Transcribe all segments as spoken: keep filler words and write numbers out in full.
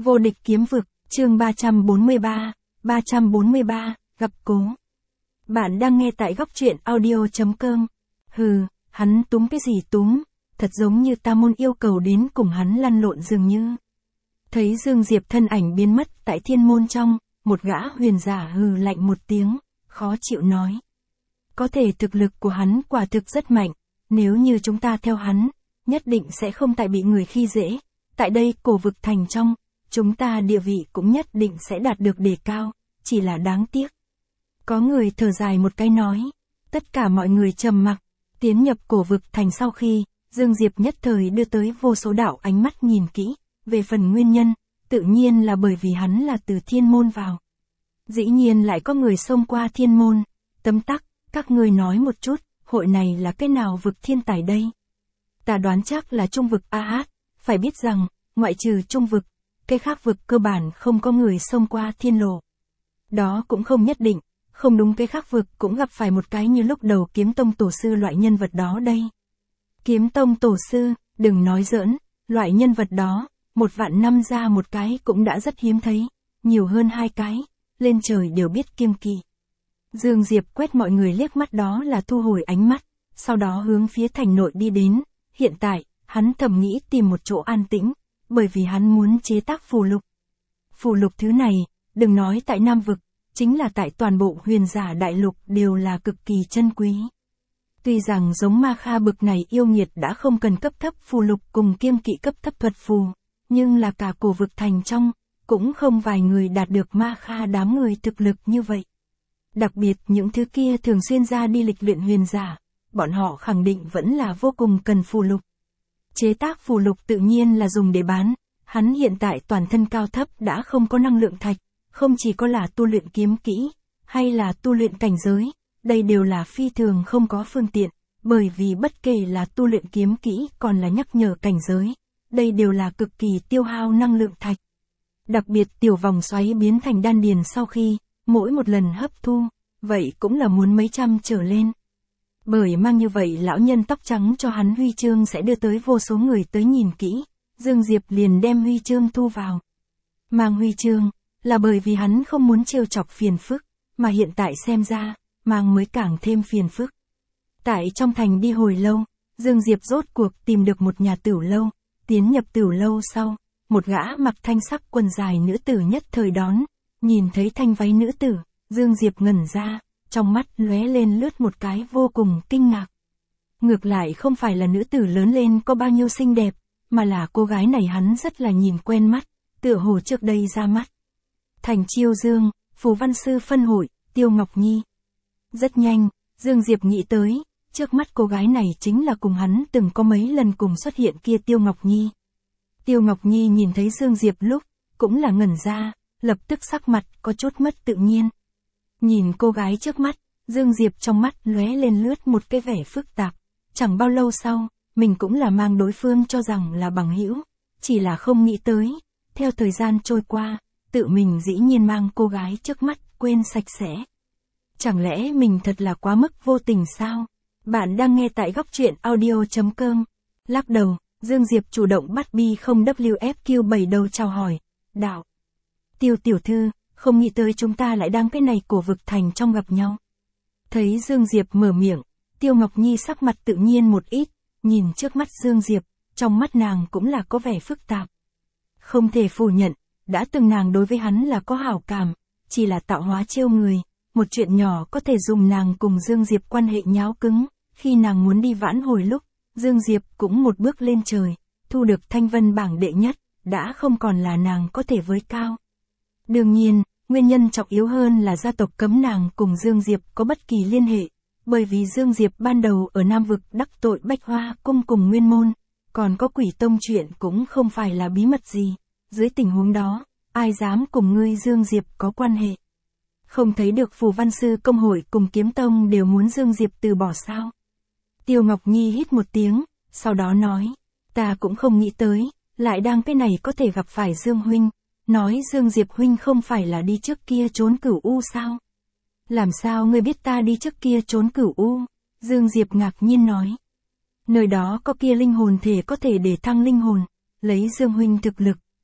Vô địch kiếm vực, chương ba trăm bốn mươi ba, ba trăm bốn mươi ba, gặp cố. Bạn đang nghe tại góc truyện audio chấm com. Hừ, hắn túm cái gì túm, thật giống như ta môn yêu cầu đến cùng hắn lăn lộn dường như. Thấy Dương Diệp thân ảnh biến mất tại thiên môn trong, một gã huyền giả hừ lạnh một tiếng, khó chịu nói. Có thể thực lực của hắn quả thực rất mạnh, nếu như chúng ta theo hắn, nhất định sẽ không tại bị người khi dễ. Tại đây cổ vực thành trong, chúng ta địa vị cũng nhất định sẽ đạt được đề cao, chỉ là đáng tiếc. Có người thở dài một cái nói, tất cả mọi người trầm mặc, tiến nhập cổ vực thành sau khi, Dương Diệp nhất thời đưa tới vô số đạo ánh mắt nhìn kỹ, về phần nguyên nhân, tự nhiên là bởi vì hắn là từ thiên môn vào. Dĩ nhiên lại có người xông qua thiên môn, tấm tắc, các ngươi nói một chút, hội này là cái nào vực thiên tài đây? Ta đoán chắc là trung vực a hát, phải biết rằng, ngoại trừ trung vực, cái khác vực cơ bản không có người xông qua thiên lộ. Đó cũng không nhất định, không đúng cái khác vực cũng gặp phải một cái như lúc đầu kiếm tông tổ sư loại nhân vật đó đây. Kiếm tông tổ sư, đừng nói giỡn, loại nhân vật đó, một vạn năm ra một cái cũng đã rất hiếm thấy, nhiều hơn hai cái, lên trời đều biết kiêng kỵ. Dương Diệp quét mọi người liếc mắt đó là thu hồi ánh mắt, sau đó hướng phía thành nội đi đến, hiện tại, hắn thầm nghĩ tìm một chỗ an tĩnh, bởi vì hắn muốn chế tác phù lục. Phù lục thứ này, đừng nói tại Nam vực, chính là tại toàn bộ huyền giả đại lục đều là cực kỳ chân quý. Tuy rằng giống ma kha bực này yêu nghiệt đã không cần cấp thấp phù lục cùng kiêng kỵ cấp thấp thuật phù, nhưng là cả cổ vực thành trong, cũng không vài người đạt được ma kha đám người thực lực như vậy. Đặc biệt những thứ kia thường xuyên ra đi lịch luyện huyền giả, bọn họ khẳng định vẫn là vô cùng cần phù lục. Chế tác phù lục tự nhiên là dùng để bán, hắn hiện tại toàn thân cao thấp đã không có năng lượng thạch, không chỉ có là tu luyện kiếm kỹ, hay là tu luyện cảnh giới, đây đều là phi thường không có phương tiện, bởi vì bất kể là tu luyện kiếm kỹ còn là nhắc nhở cảnh giới, đây đều là cực kỳ tiêu hao năng lượng thạch. Đặc biệt tiểu vòng xoáy biến thành đan điền sau khi, mỗi một lần hấp thu, vậy cũng là muốn mấy trăm trở lên. Bởi mang như vậy lão nhân tóc trắng cho hắn huy chương sẽ đưa tới vô số người tới nhìn kỹ, Dương Diệp liền đem huy chương thu vào. Mang huy chương, là bởi vì hắn không muốn trêu chọc phiền phức, mà hiện tại xem ra, mang mới càng thêm phiền phức. Tại trong thành đi hồi lâu, Dương Diệp rốt cuộc tìm được một nhà tửu lâu, tiến nhập tửu lâu sau, một gã mặc thanh sắc quần dài nữ tử nhất thời đón, nhìn thấy thanh váy nữ tử, Dương Diệp ngẩn ra, trong mắt lóe lên lướt một cái vô cùng kinh ngạc. Ngược lại không phải là nữ tử lớn lên có bao nhiêu xinh đẹp, mà là cô gái này hắn rất là nhìn quen mắt, tựa hồ trước đây ra mắt. Thành Chiêu Dương, Phù Văn Sư phân hội, Tiêu Ngọc Nhi. Rất nhanh, Dương Diệp nghĩ tới, trước mắt cô gái này chính là cùng hắn từng có mấy lần cùng xuất hiện kia Tiêu Ngọc Nhi. Tiêu Ngọc Nhi nhìn thấy Dương Diệp lúc, cũng là ngẩn ra, lập tức sắc mặt có chút mất tự nhiên. Nhìn cô gái trước mắt, Dương Diệp trong mắt lóe lên lướt một cái vẻ phức tạp, chẳng bao lâu sau, mình cũng là mang đối phương cho rằng là bằng hữu, chỉ là không nghĩ tới, theo thời gian trôi qua, tự mình dĩ nhiên mang cô gái trước mắt quên sạch sẽ. Chẳng lẽ mình thật là quá mức vô tình sao? Bạn đang nghe tại góc truyện audio chấm com. Lắc đầu, Dương Diệp chủ động bắt bi không W F Q bảy đầu chào hỏi, đạo. Tiêu tiểu thư, không nghĩ tới chúng ta lại đang cái này cổ vực thành trong gặp nhau. Thấy Dương Diệp mở miệng, Tiêu Ngọc Nhi sắc mặt tự nhiên một ít, nhìn trước mắt Dương Diệp, trong mắt nàng cũng là có vẻ phức tạp. Không thể phủ nhận, đã từng nàng đối với hắn là có hảo cảm, chỉ là tạo hóa trêu người, một chuyện nhỏ có thể dùng nàng cùng Dương Diệp quan hệ nháo cứng, khi nàng muốn đi vãn hồi lúc, Dương Diệp cũng một bước lên trời, thu được thanh vân bảng đệ nhất, đã không còn là nàng có thể với cao. Đương nhiên, nguyên nhân trọng yếu hơn là gia tộc cấm nàng cùng Dương Diệp có bất kỳ liên hệ, bởi vì Dương Diệp ban đầu ở Nam vực đắc tội Bách Hoa cung cùng Nguyên môn, còn có Quỷ tông chuyện cũng không phải là bí mật gì, dưới tình huống đó, ai dám cùng ngươi Dương Diệp có quan hệ. Không thấy được Phù Văn Sư công hội cùng Kiếm tông đều muốn Dương Diệp từ bỏ sao? Tiêu Ngọc Nhi hít một tiếng, sau đó nói, ta cũng không nghĩ tới, lại đang cái này có thể gặp phải Dương huynh, nói Dương Diệp huynh không phải là đi trước kia trốn Cửu U sao? Làm sao ngươi biết ta đi trước kia trốn Cửu U? Dương Diệp ngạc nhiên nói, nơi đó có kia linh hồn thể có thể để thăng linh hồn, lấy Dương huynh thực lực,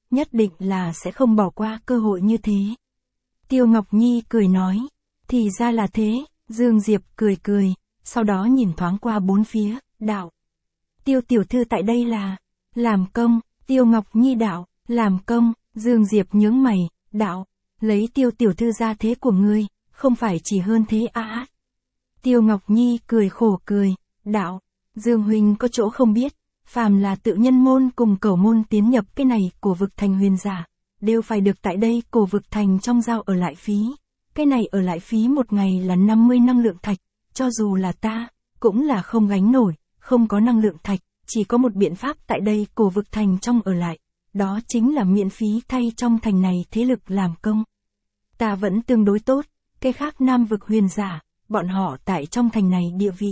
nhất định là sẽ không bỏ qua cơ hội như thế. Tiêu Ngọc Nhi cười nói, thì ra là thế, Dương Diệp cười cười, sau đó nhìn thoáng qua bốn phía, đạo. Tiêu tiểu thư tại đây là, làm công, Tiêu Ngọc Nhi đạo, làm công, Dương Diệp nhướng mày, đạo, lấy Tiêu tiểu thư ra thế của ngươi, không phải chỉ hơn thế à. Tiêu Ngọc Nhi cười khổ cười, đạo, Dương huynh có chỗ không biết, phàm là tự nhân môn cùng cẩu môn tiến nhập cái này của vực thành huyền giả, đều phải được tại đây cổ vực thành trong giao ở lại phí. Cái này ở lại phí một ngày là năm mươi năng lượng thạch, cho dù là ta, cũng là không gánh nổi, không có năng lượng thạch, chỉ có một biện pháp tại đây cổ vực thành trong ở lại, đó chính là miễn phí thay trong thành này thế lực làm công. Ta vẫn tương đối tốt, cái khác nam vực huyền giả, bọn họ tại trong thành này địa vị.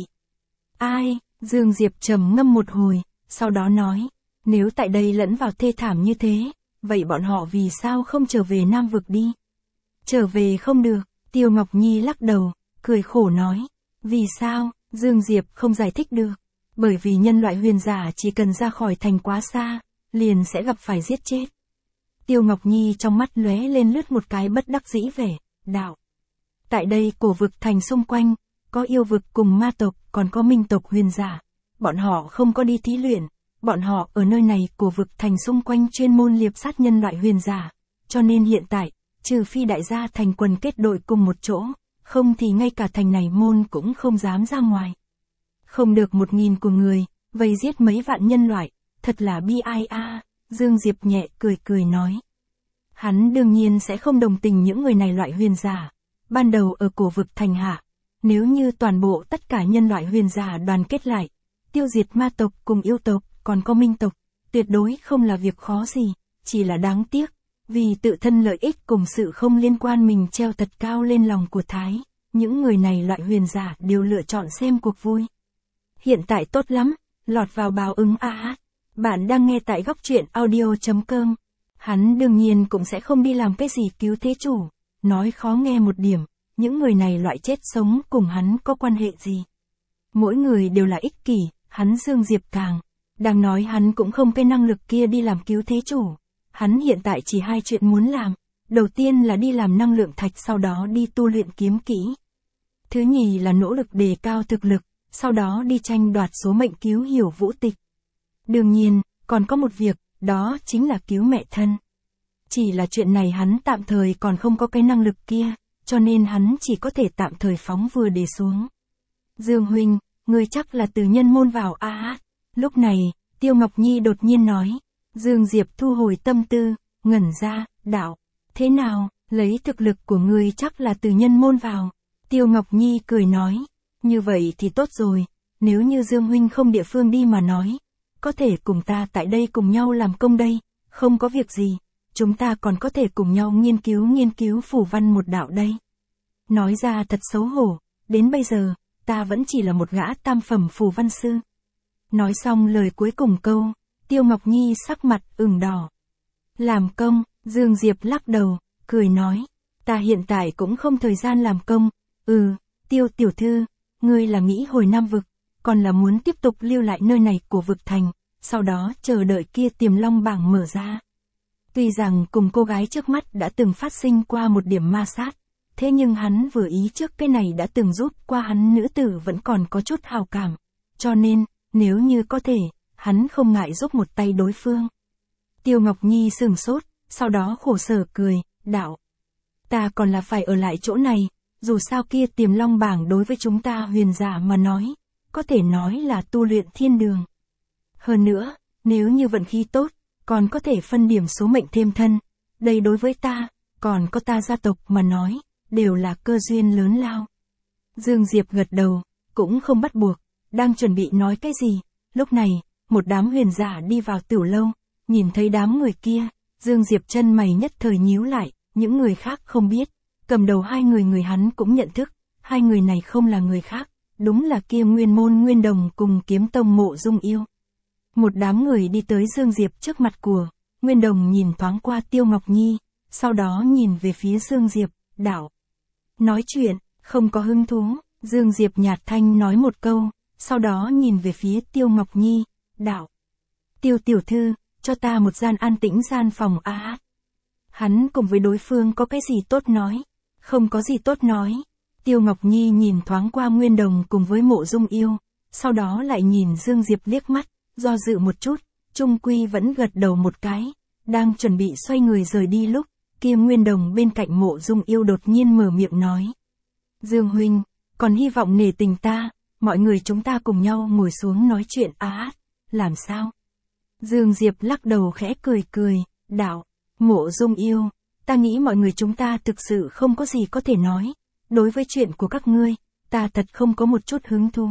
Ai, Dương Diệp trầm ngâm một hồi, sau đó nói, nếu tại đây lẫn vào thê thảm như thế, vậy bọn họ vì sao không trở về nam vực đi? Trở về không được, Tiêu Ngọc Nhi lắc đầu, cười khổ nói, vì sao, Dương Diệp không giải thích được, bởi vì nhân loại huyền giả chỉ cần ra khỏi thành quá xa, liền sẽ gặp phải giết chết. Tiêu Ngọc Nhi trong mắt lóe lên lướt một cái bất đắc dĩ vẻ, đạo. Tại đây cổ vực thành xung quanh, có yêu vực cùng ma tộc, còn có minh tộc huyền giả, bọn họ không có đi thí luyện, bọn họ ở nơi này cổ vực thành xung quanh chuyên môn liệp sát nhân loại huyền giả, cho nên hiện tại, trừ phi đại gia thành quần kết đội cùng một chỗ, không thì ngay cả thành này môn cũng không dám ra ngoài. Không được một nghìn của người, vây giết mấy vạn nhân loại, thật là bi ai a. Dương Diệp nhẹ cười cười nói. Hắn đương nhiên sẽ không đồng tình những người này loại huyền giả. Ban đầu ở cổ vực thành hạ, nếu như toàn bộ tất cả nhân loại huyền giả đoàn kết lại, tiêu diệt ma tộc cùng yêu tộc, còn có minh tộc, tuyệt đối không là việc khó gì, chỉ là đáng tiếc, vì tự thân lợi ích cùng sự không liên quan mình treo thật cao lên lòng của Thái, những người này loại huyền giả đều lựa chọn xem cuộc vui. Hiện tại tốt lắm, lọt vào báo ứng a à. Bạn đang nghe tại góc truyện audio chấm com. Hắn đương nhiên cũng sẽ không đi làm cái gì cứu thế chủ, nói khó nghe một điểm, những người này loại chết sống cùng hắn có quan hệ gì. Mỗi người đều là ích kỷ, hắn Dương Diệp càng, đang nói hắn cũng không cái năng lực kia đi làm cứu thế chủ. Hắn hiện tại chỉ hai chuyện muốn làm, đầu tiên là đi làm năng lượng thạch, sau đó đi tu luyện kiếm kỹ. Thứ nhì là nỗ lực đề cao thực lực, sau đó đi tranh đoạt số mệnh cứu hiểu vũ tịch. Đương nhiên, còn có một việc, đó chính là cứu mẹ thân. Chỉ là chuyện này hắn tạm thời còn không có cái năng lực kia, cho nên hắn chỉ có thể tạm thời phóng vừa để xuống. Dương huynh, ngươi chắc là từ nhân môn vào a à. Lúc này, Tiêu Ngọc Nhi đột nhiên nói. Dương Diệp thu hồi tâm tư, ngẩn ra, đạo. Thế nào, lấy thực lực của ngươi chắc là từ nhân môn vào. Tiêu Ngọc Nhi cười nói. Như vậy thì tốt rồi, nếu như Dương huynh không địa phương đi mà nói, có thể cùng ta tại đây cùng nhau làm công đây, không có việc gì, chúng ta còn có thể cùng nhau nghiên cứu nghiên cứu phù văn một đạo đây. Nói ra thật xấu hổ, đến bây giờ, ta vẫn chỉ là một gã tam phẩm phù văn sư. Nói xong lời cuối cùng câu, Tiêu Ngọc Nhi sắc mặt ửng đỏ. Làm công, Dương Diệp lắc đầu, cười nói, ta hiện tại cũng không thời gian làm công, ừ, Tiêu tiểu thư, ngươi là nghĩ hồi Nam vực, còn là muốn tiếp tục lưu lại nơi này của vực thành, sau đó chờ đợi kia Tiềm Long bảng mở ra. Tuy rằng cùng cô gái trước mắt đã từng phát sinh qua một điểm ma sát, thế nhưng hắn vừa ý trước cái này đã từng giúp qua hắn nữ tử vẫn còn có chút hào cảm, cho nên, nếu như có thể, hắn không ngại giúp một tay đối phương. Tiêu Ngọc Nhi sửng sốt, sau đó khổ sở cười, đạo. Ta còn là phải ở lại chỗ này, dù sao kia Tiềm Long bảng đối với chúng ta huyền giả mà nói, có thể nói là tu luyện thiên đường. Hơn nữa, nếu như vận khí tốt, còn có thể phân điểm số mệnh thêm thân, đây đối với ta, còn có ta gia tộc mà nói, đều là cơ duyên lớn lao. Dương Diệp gật đầu, cũng không bắt buộc, đang chuẩn bị nói cái gì, lúc này, một đám huyền giả đi vào tửu lâu, nhìn thấy đám người kia, Dương Diệp chân mày nhất thời nhíu lại, những người khác không biết, cầm đầu hai người người hắn cũng nhận thức, hai người này không là người khác, đúng là kia Nguyên Môn Nguyên Đồng cùng Kiếm Tông Mộ Dung Yêu. Một đám người đi tới Dương Diệp trước mặt của, Nguyên Đồng nhìn thoáng qua Tiêu Ngọc Nhi, sau đó nhìn về phía Dương Diệp, đạo. Nói chuyện, không có hứng thú, Dương Diệp nhạt thanh nói một câu, sau đó nhìn về phía Tiêu Ngọc Nhi, đạo. Tiêu tiểu thư, cho ta một gian an tĩnh gian phòng a à. Hắn cùng với đối phương có cái gì tốt nói? Không có gì tốt nói. Tiêu Ngọc Nhi nhìn thoáng qua Nguyên Đồng cùng với Mộ Dung Yêu, sau đó lại nhìn Dương Diệp liếc mắt, do dự một chút, chung quy vẫn gật đầu một cái, đang chuẩn bị xoay người rời đi lúc, kia Nguyên Đồng bên cạnh Mộ Dung Yêu đột nhiên mở miệng nói. Dương huynh, còn hy vọng nể tình ta, mọi người chúng ta cùng nhau ngồi xuống nói chuyện á, à, làm sao? Dương Diệp lắc đầu khẽ cười cười, đạo, Mộ Dung Yêu, ta nghĩ mọi người chúng ta thực sự không có gì có thể nói, đối với chuyện của các ngươi, ta thật không có một chút hứng thú.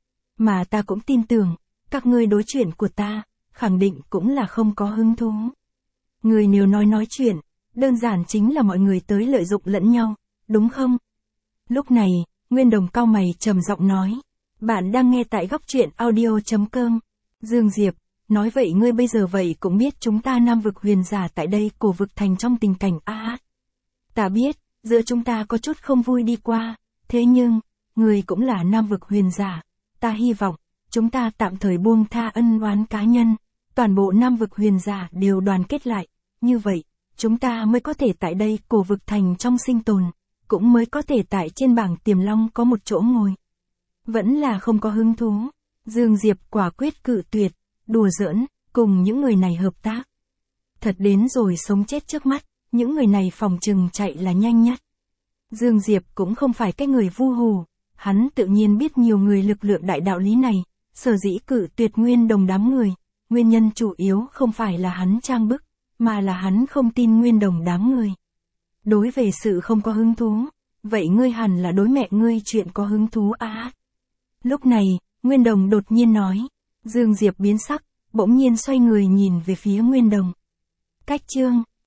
Mà ta cũng tin tưởng, các ngươi đối chuyện của ta, khẳng định cũng là không có hứng thú. Người nếu nói nói chuyện, đơn giản chính là mọi người tới lợi dụng lẫn nhau, đúng không? Lúc này, Nguyên Đồng cau mày trầm giọng nói, bạn đang nghe tại góc truyện audio chấm com. Dương Diệp, nói vậy ngươi bây giờ vậy cũng biết chúng ta Nam vực huyền giả tại đây Cổ vực thành trong tình cảnh a à. Ta biết, giữa chúng ta có chút không vui đi qua, thế nhưng, ngươi cũng là Nam vực huyền giả, ta hy vọng, chúng ta tạm thời buông tha ân oán cá nhân, toàn bộ Nam vực huyền giả đều đoàn kết lại, như vậy, chúng ta mới có thể tại đây Cổ vực thành trong sinh tồn, cũng mới có thể tại trên bảng Tiềm Long có một chỗ ngồi. Vẫn là không có hứng thú, Dương Diệp quả quyết cự tuyệt, đùa giỡn, cùng những người này hợp tác. Thật đến rồi sống chết trước mắt, những người này phòng chừng chạy là nhanh nhất. Dương Diệp cũng không phải cái người vu hù, hắn tự nhiên biết nhiều người lực lượng đại đạo lý này, sở dĩ cự tuyệt Nguyên Đồng đám người, nguyên nhân chủ yếu không phải là hắn trang bức, mà là hắn không tin Nguyên Đồng đám người. Đối về sự không có hứng thú, vậy ngươi hẳn là đối mẹ ngươi chuyện có hứng thú à. Lúc này, Nguyên Đồng đột nhiên nói, Dương Diệp biến sắc, bỗng nhiên xoay người nhìn về phía Nguyên Đồng. Cách chương